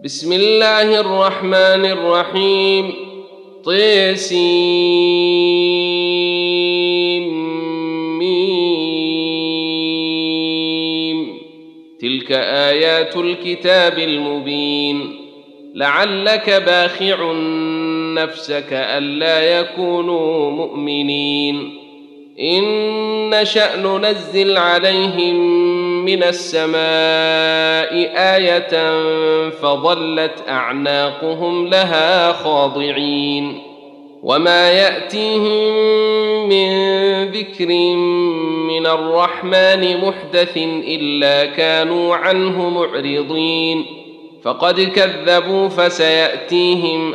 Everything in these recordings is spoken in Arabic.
بسم الله الرحمن الرحيم. طسم. تلك آيات الكتاب المبين. لعلك باخع نفسك ألا يكونوا مؤمنين. إن نشأ ننزل عليهم من السماء آية فظلت أعناقهم لها خاضعين. وما يأتيهم من ذكر من الرحمن محدث إلا كانوا عنه معرضين. فقد كذبوا فسيأتيهم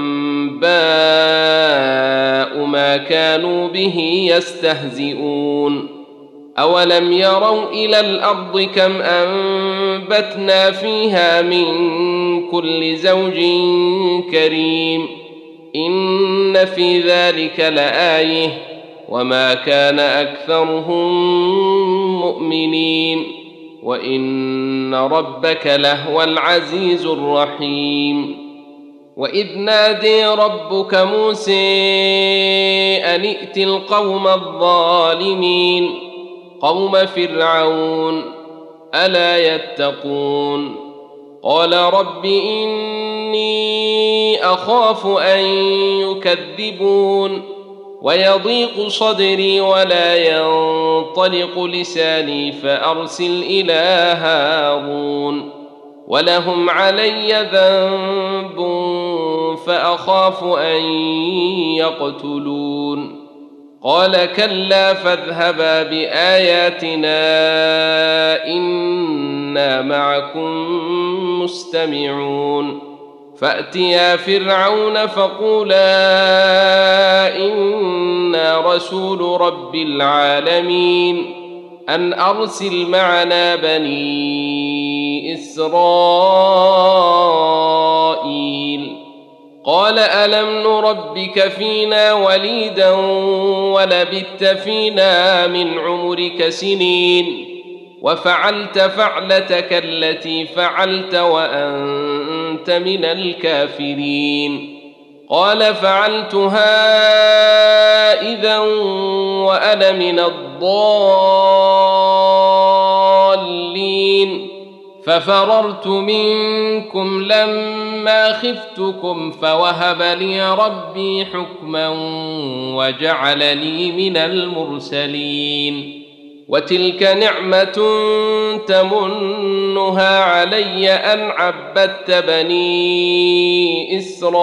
أنباء ما كانوا به يستهزئون. أولم يروا إلى الأرض كم أنبتنا فيها من كل زوج كريم. إن في ذلك لآية وما كان أكثرهم مؤمنين وإن ربك لهو العزيز الرحيم. وإذ نادي ربك موسى أن ائت القوم الظالمين قوم فرعون ألا يتقون. قال رب إني أخاف أن يكذبون ويضيق صدري ولا ينطلق لساني فأرسل إلى هارون ولهم علي ذنب فأخاف أن يقتلون. قال كلا فاذهبا بآياتنا إنا معكم مستمعون. فأتيا فرعون فقولا إنا رسول رب العالمين أن أرسل معنا بني إسرائيل. قال ألم نربك فينا وليدا ولبثت فينا من عمرك سنين وفعلت فعلتك التي فعلت وأنت من الكافرين. قال فعلتها إذا وأنا من الضالين ففررت منكم لما خفتكم فوهب لي ربي حكما وجعلني من المرسلين. وتلك نعمة تمنها علي أن عبدت بني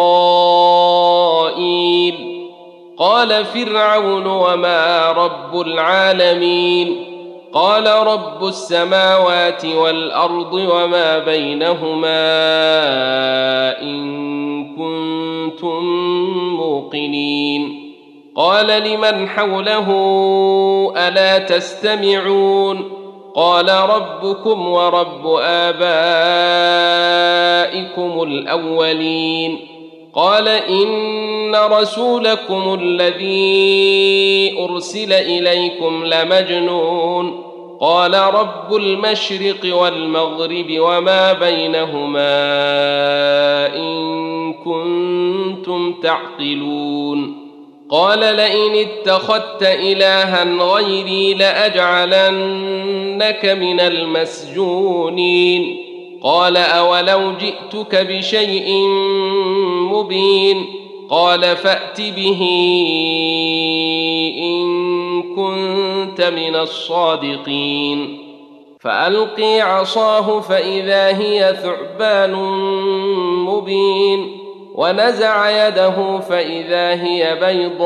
إسرائيل. قال فرعون وما رب العالمين. قال رب السماوات والأرض وما بينهما إن كنتم موقنين. قال لمن حوله ألا تستمعون. قال ربكم ورب آبائكم الأولين. قال إن رسولكم الذي أرسل إليكم لمجنون. قال رب المشرق والمغرب وما بينهما إن كنتم تعقلون. قال لئن اتخذت إلها غيري لأجعلنك من المسجونين. قال أولو جئتك بشيء مبين. قال فأت به إن كنت من الصادقين. فألقي عصاه فإذا هي ثعبان مبين ونزع يده فإذا هي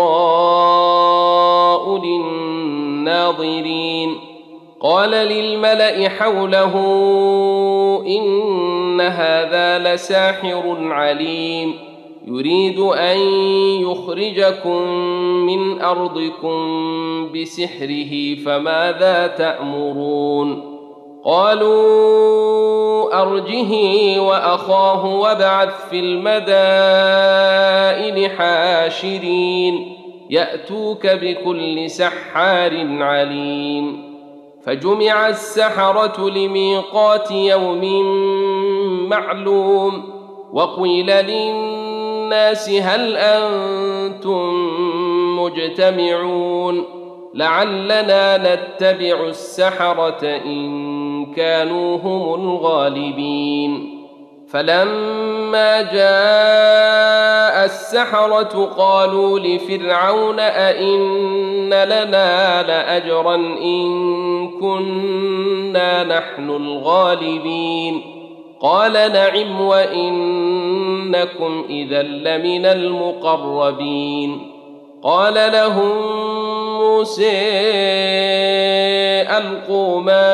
بيضاء للناظرين. قال للملأ حوله إن هذا لساحر عليم يريد أن يخرجكم من أرضكم بسحره فماذا تأمرون. قالوا أرجه وأخاه وابعث في المدائن حاشرين يأتوك بكل سحار عليم. فجمع السحرة لميقات يوم معلوم وقيل للناس هل أنتم مجتمعون لعلنا نتبع السحرة إن كانوا هم الغالبين فلما جاء السحرة قالوا لفرعون أئن لنا لأجرا إن كنا نحن الغالبين قال نعم وإنكم إذا لمن المقربين قال لهم موسى ألقوا ما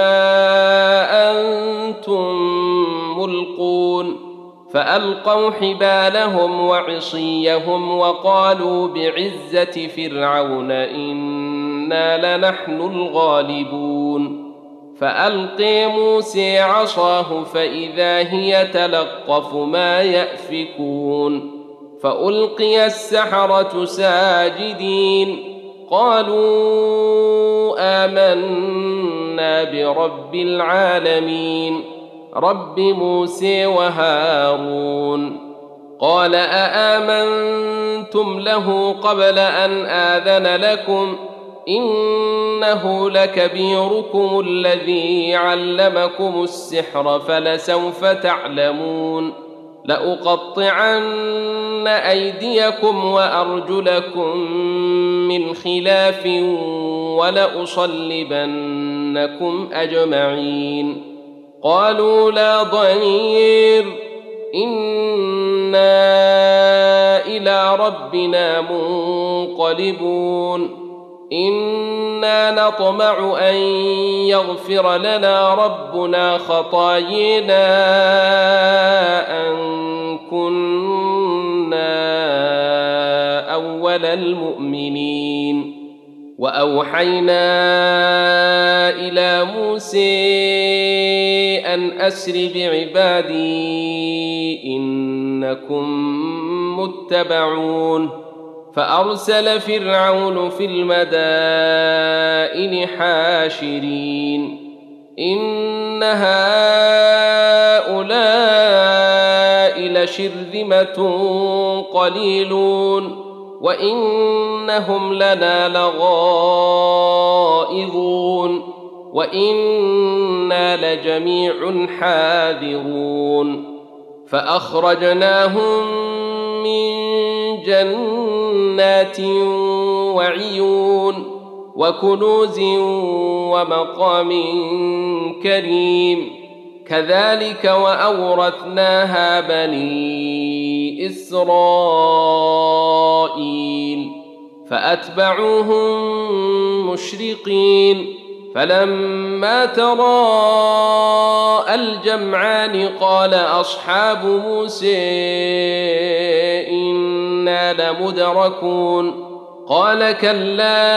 أنتم ملقون فألقوا حبالهم وعصيهم وقالوا بعزة فرعون إنا لنحن الغالبون فألقي موسى عصاه فإذا هي تلقف ما يأفكون فألقي السحرة ساجدين قالوا آمنا برب العالمين رب موسى وهارون قال أآمنتم له قبل أن آذن لكم إنه لكبيركم الذي علمكم السحر فلسوف تعلمون لأقطعن أيديكم وأرجلكم من خلاف ولأصلبنكم أجمعين قالوا لا ضير إنا إلى ربنا منقلبون إنا نطمع أن يغفر لنا ربنا خطايانا أن كنا أول المؤمنين وأوحينا إلى موسى أن أسر بعبادي إنكم متبعون فأرسل فرعون في المدائن حاشرين إن هؤلاء لشرذمة قليلون وإنهم لنا لغائظون وإنا لجميع حاذرون فأخرجناهم من جنات وعيون وكنوز ومقام كريم كذلك وأورثناها بني إسرائيل فأتبعوهم مشرقين فلما تراءى الجمعان قال أصحاب موسى إنا لمدركون قال كلا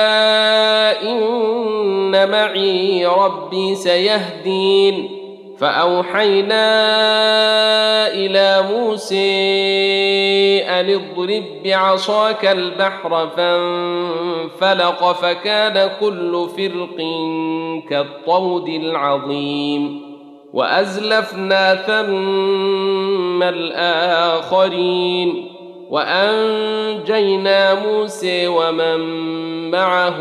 إن معي ربي سيهدين فأوحينا إلى موسى أن اضرب بعصاك البحر فانفلق فكان كل فرق كالطود العظيم وأزلفنا ثم الآخرين وأنجينا موسى ومن معه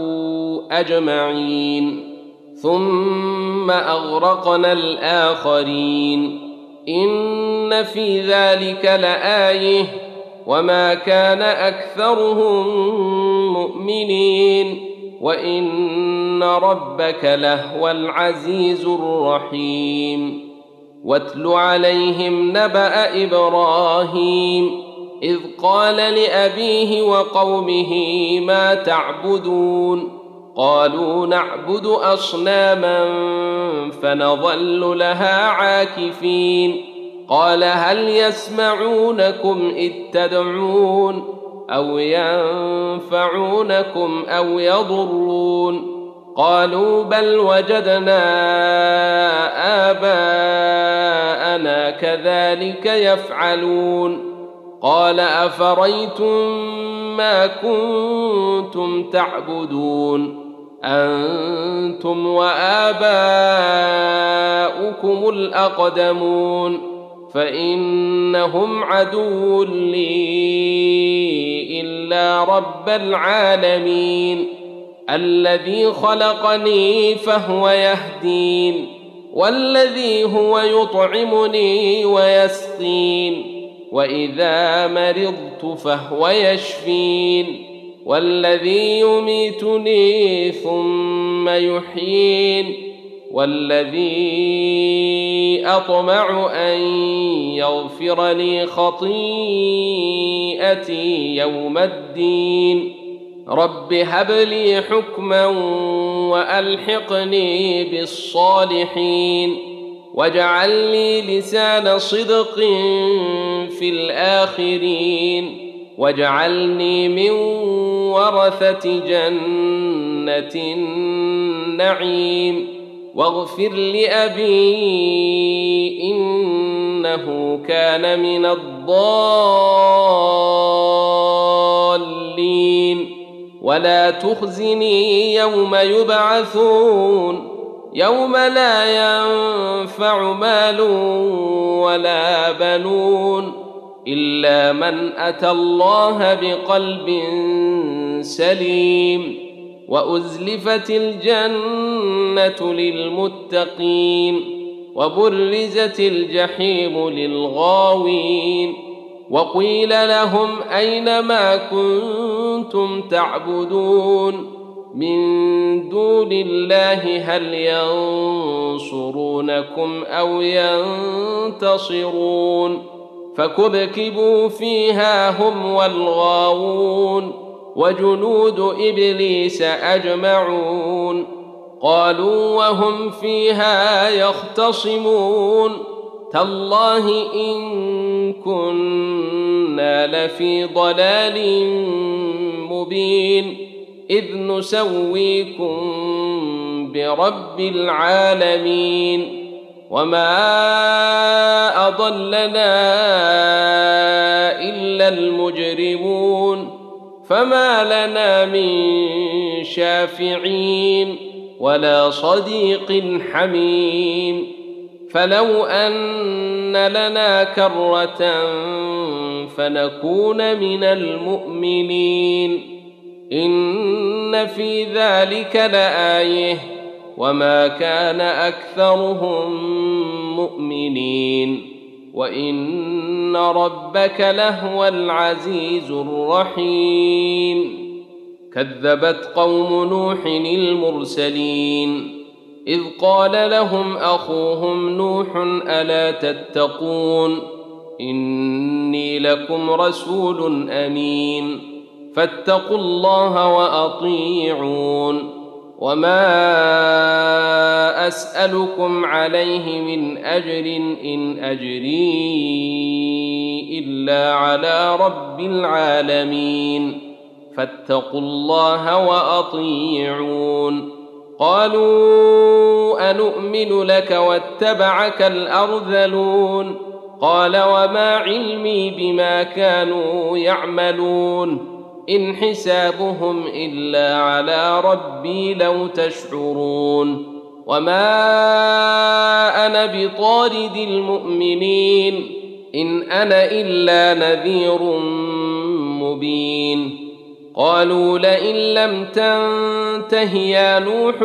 أجمعين ثم أغرقنا الآخرين إن في ذلك لآية وما كان أكثرهم مؤمنين وإن ربك لهو العزيز الرحيم واتل عليهم نبأ إبراهيم إذ قال لأبيه وقومه ما تعبدون قالوا نعبد أصناما فنظل لها عاكفين قال هل يسمعونكم إذ تدعون أو ينفعونكم أو يضرون قالوا بل وجدنا آباءنا كذلك يفعلون قال أفريتم ما كنتم تعبدون أنتم وآباؤكم الأقدمون فإنهم عدو لي إلا رب العالمين الذي خلقني فهو يهدين والذي هو يطعمني ويسقين وإذا مرضت فهو يشفين والذي يميتني ثم يحيين والذي أطمع أن يغفر لي خطيئتي يوم الدين رب هب لي حكما وألحقني بالصالحين واجعل لي لسان صدق في الآخرين واجعلني من ورثة جنة النعيم واغفر لأبي إنه كان من الضالين ولا تخزني يوم يبعثون يوم لا ينفع مال ولا بنون إلا من أتى الله بقلب سليم وأزلفت الجنة للمتقين وبرزت الجحيم للغاوين وقيل لهم أين ما كنتم تعبدون من دون الله هل ينصرونكم أو ينتصرون فكبكبوا فيها هم والغاوون وجنود إبليس أجمعون قالوا وهم فيها يختصمون تالله إن كنا لفي ضلال مبين إذ نسويكم برب العالمين وما أضلنا إلا المجرمون فما لنا من شافعين ولا صديق حميم فلو أن لنا كرة فنكون من المؤمنين إن في ذلك لآية وما كان أكثرهم مؤمنين وإن ربك لهو العزيز الرحيم كذبت قوم نوح المرسلين إذ قال لهم أخوهم نوح ألا تتقون إني لكم رسول أمين فاتقوا الله وأطيعون وما أسألكم عليه من أجر إن أجري إلا على رب العالمين فاتقوا الله وأطيعون قالوا أنؤمن لك واتبعك الأرذلون قال وما علمي بما كانوا يعملون إن حسابهم إلا على ربي لو تشعرون وما أنا بطارد المؤمنين إن أنا إلا نذير مبين قالوا لئن لم تنته يا نوح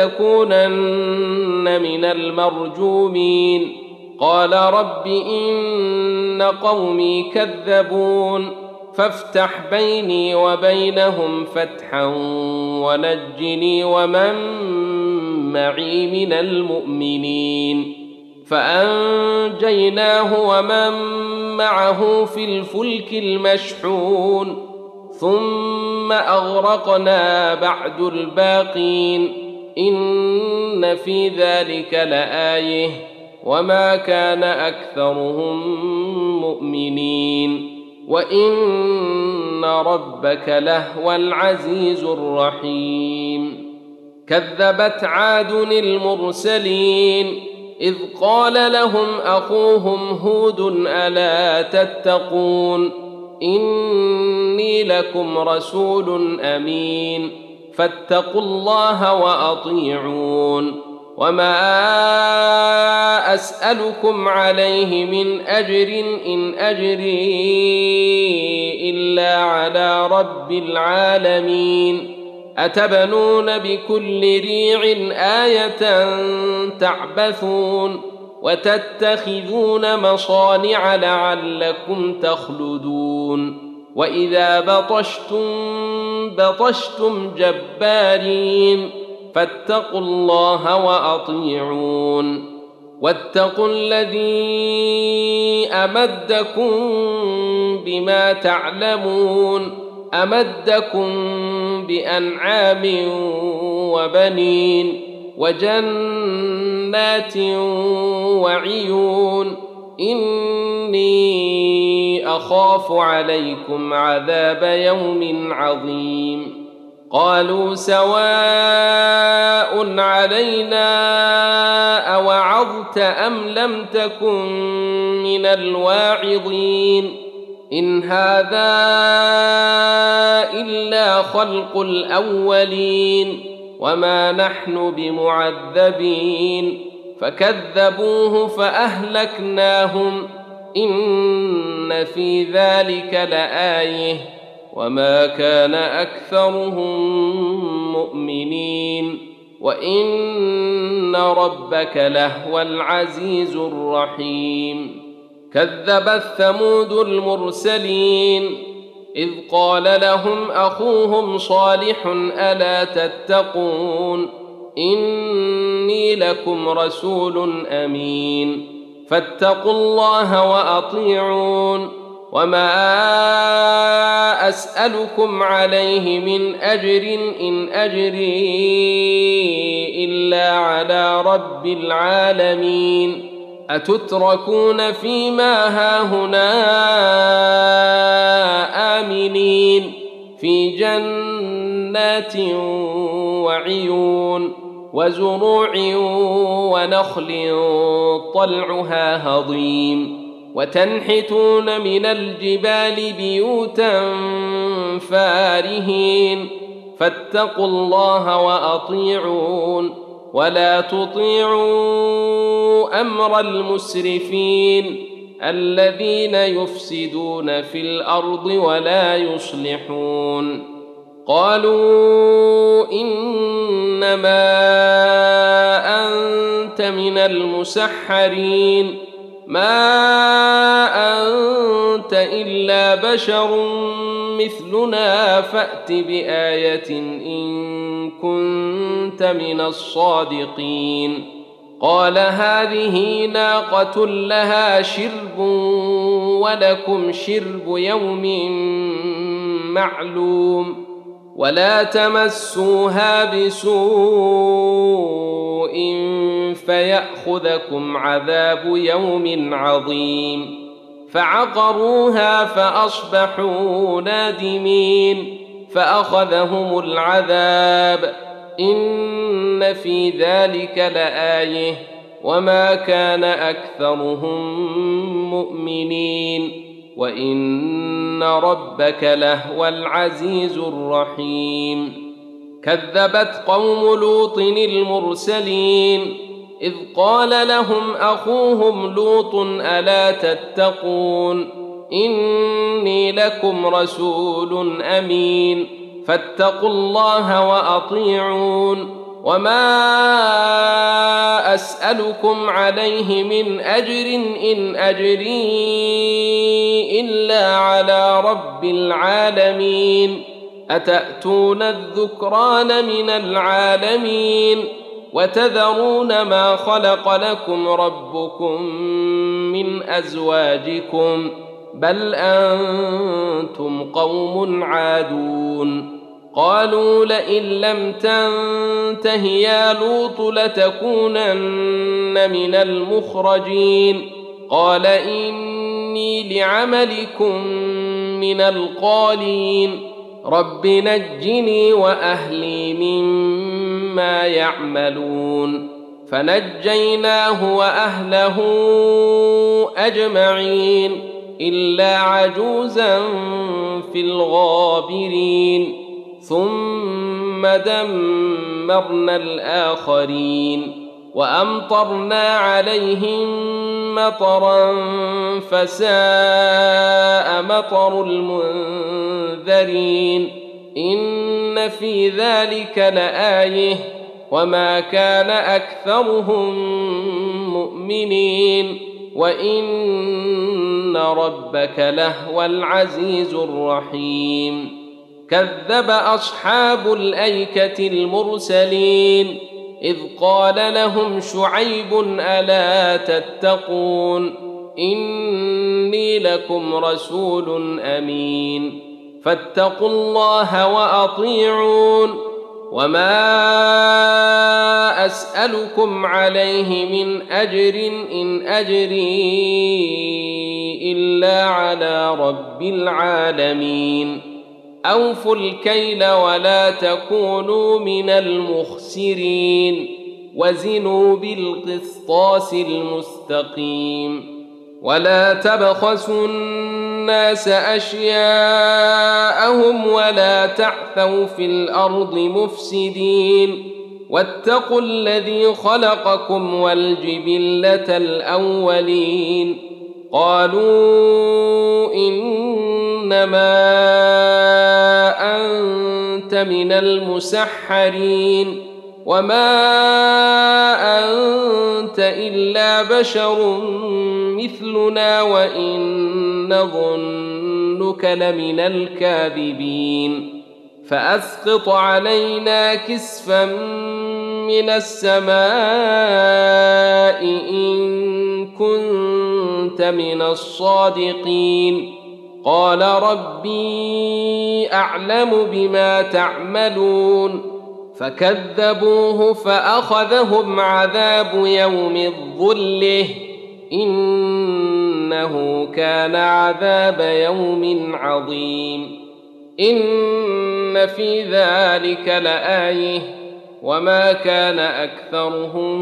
لتكونن من المرجومين قال رب إن قومي كذبون فافتح بيني وبينهم فتحا ونجني ومن معي من المؤمنين فأنجيناه ومن معه في الفلك المشحون ثم أغرقنا بعد الباقين إن في ذلك لآية وما كان أكثرهم مؤمنين وإن ربك لهو العزيز الرحيم كذبت عاد المرسلين إذ قال لهم أخوهم هود ألا تتقون إني لكم رسول أمين فاتقوا الله وأطيعون وما أسألكم عليه من أجر إن أجري إلا على رب العالمين أتبنون بكل ريع آية تعبثون وتتخذون مصانع لعلكم تخلدون وإذا بطشتم جبارين فاتقوا الله وأطيعون واتقوا الذي أمدكم بما تعلمون أمدكم بأنعام وبنين وجنات وعيون إني أخاف عليكم عذاب يوم عظيم قالوا سواء علينا أوعظت أم لم تكن من الواعظين إن هذا إلا خلق الأولين وما نحن بمعذبين فكذبوه فأهلكناهم إن في ذلك لآية وما كان أكثرهم مؤمنين وإن ربك لهو العزيز الرحيم كذبت ثمود المرسلين إذ قال لهم أخوهم صالح ألا تتقون إني لكم رسول أمين فاتقوا الله وأطيعون وما أسألكم عليه من أجر إن أجري إلا على رب العالمين أتتركون فيما هاهنا آمنين في جنات وعيون وزروع ونخل طلعها هضيم وتنحتون من الجبال بيوتا فارهين فاتقوا الله وأطيعون ولا تطيعوا أمر المسرفين الذين يفسدون في الأرض ولا يصلحون قالوا إنما أنت من المسحرين ما أنت إلا بشر مثلنا فأت بآية إن كنت من الصادقين قال هذه ناقة لها شرب ولكم شرب يوم معلوم ولا تمسوها بسوء فيأخذكم عذاب يوم عظيم فعقروها فأصبحوا نادمين فأخذهم العذاب إن في ذلك لآية وما كان أكثرهم مؤمنين وإن ربك لهو العزيز الرحيم كذبت قوم لوط المرسلين إذ قال لهم أخوهم لوط ألا تتقون إني لكم رسول أمين فاتقوا الله وأطيعون وما أسألكم عليه من أجر إن أجري إلا على رب العالمين أتأتون الذكران من العالمين وتذرون ما خلق لكم ربكم من أزواجكم بل أنتم قوم عادون قالوا لئن لم تنته يا لوط لتكونن من المخرجين قال إني لعملكم من القالين رب نجني وأهلي مما يعملون فنجيناه وأهله أجمعين إلا عجوزا في الغابرين ثم دمرنا الآخرين وأمطرنا عليهم مطرا فساء مطر المنذرين إن في ذلك لآية وما كان أكثرهم مؤمنين وإن ربك لهو العزيز الرحيم كذب أصحاب الأيكة المرسلين إذ قال لهم شعيب ألا تتقون إني لكم رسول أمين فاتقوا الله وأطيعون وما أسألكم عليه من أجر إن أجري إلا على رب العالمين أوفوا الكيل ولا تكونوا من المخسرين وزنوا بالقسطاس المستقيم ولا تبخسوا الناس أشياءهم ولا تعثوا في الأرض مفسدين واتقوا الذي خلقكم والجبلة الأولين قالوا إنما أنت من المسحرين وما أنت إلا بشر مثلنا وإن نظنك لمن الكاذبين فأسقط علينا كسفا من السماء إن كنت من الصادقين قال ربي أعلم بما تعملون فكذبوه فأخذهم عذاب يوم الظله إنه كان عذاب يوم عظيم إن في ذلك لآية وما كان أكثرهم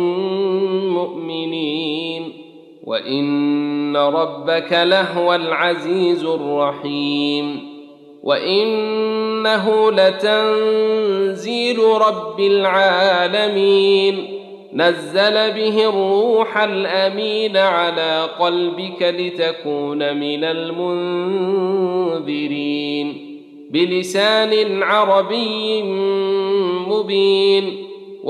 مؤمنين وإن ربك لهو العزيز الرحيم وإنه لتنزيل رب العالمين نزل به الروح الأمين على قلبك لتكون من المنذرين بلسان عربي مبين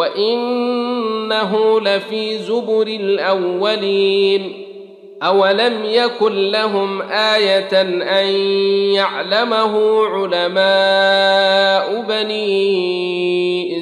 وإنه لفي زبر الأولين أولم يكن لهم آية أن يعلمه علماء بني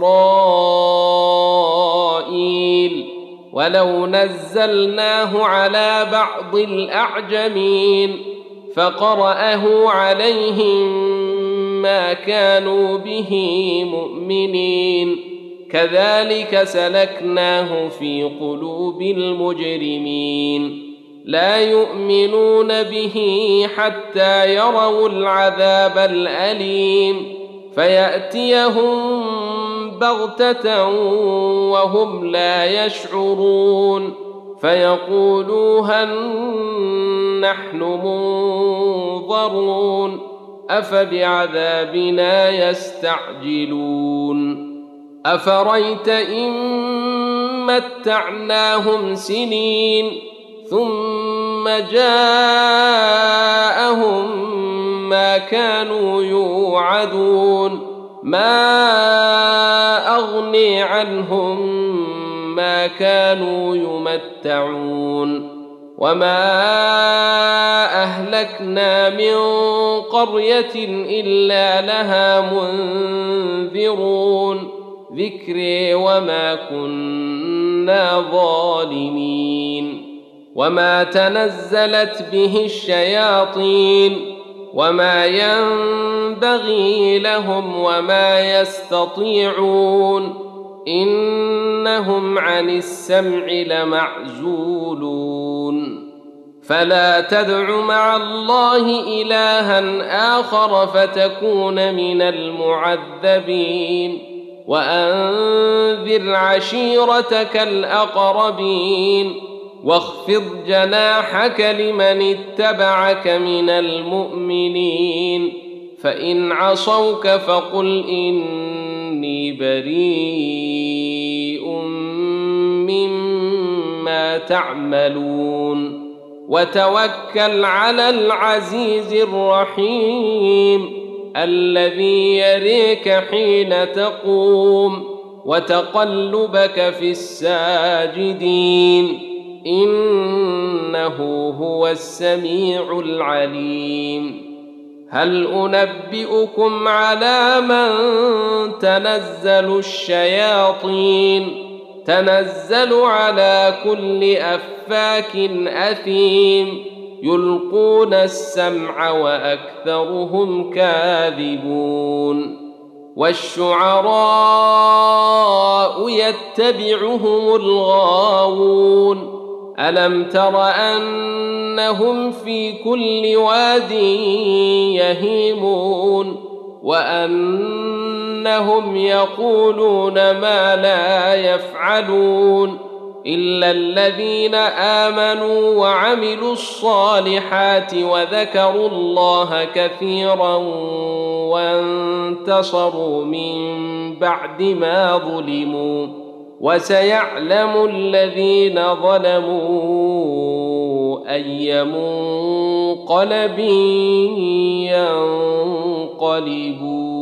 إسرائيل ولو نزلناه على بعض الأعجمين فقرأه عليهم ما كانوا به مؤمنين كذلك سلكناه في قلوب المجرمين لا يؤمنون به حتى يروا العذاب الأليم فيأتيهم بغتة وهم لا يشعرون فيقولوا هل نحن منظرون أفبعذابنا يستعجلون أفريت إن متعناهم سنين ثم جاءهم ما كانوا يوعدون ما أغني عنهم ما كانوا يمتعون وما أهلكنا من قرية إلا لها منذرون ذكري وما كنا ظالمين وما تنزلت به الشياطين وما ينبغي لهم وما يستطيعون إنهم عن السمع لمعزولون فلا تدع مع الله إلها آخر فتكون من المعذبين وأنذر عشيرتك الأقربين واخفض جناحك لمن اتبعك من المؤمنين فإن عصوك فقل إني بريء مما تعملون وتوكل على العزيز الرحيم الذي يريك حين تقوم وتقلبك في الساجدين إنه هو السميع العليم هل أنبئكم على من تنزل الشياطين تنزل على كل أفاك أثيم يلقون السمع وأكثرهم كاذبون والشعراء يتبعهم الغاوون ألم تر أنهم في كل واد يهيمون وأنهم يقولون ما لا يفعلون إلا الذين آمنوا وعملوا الصالحات وذكروا الله كثيرا وانتصروا من بعد ما ظلموا وسيعلم الذين ظلموا أي منقلب ينقلبون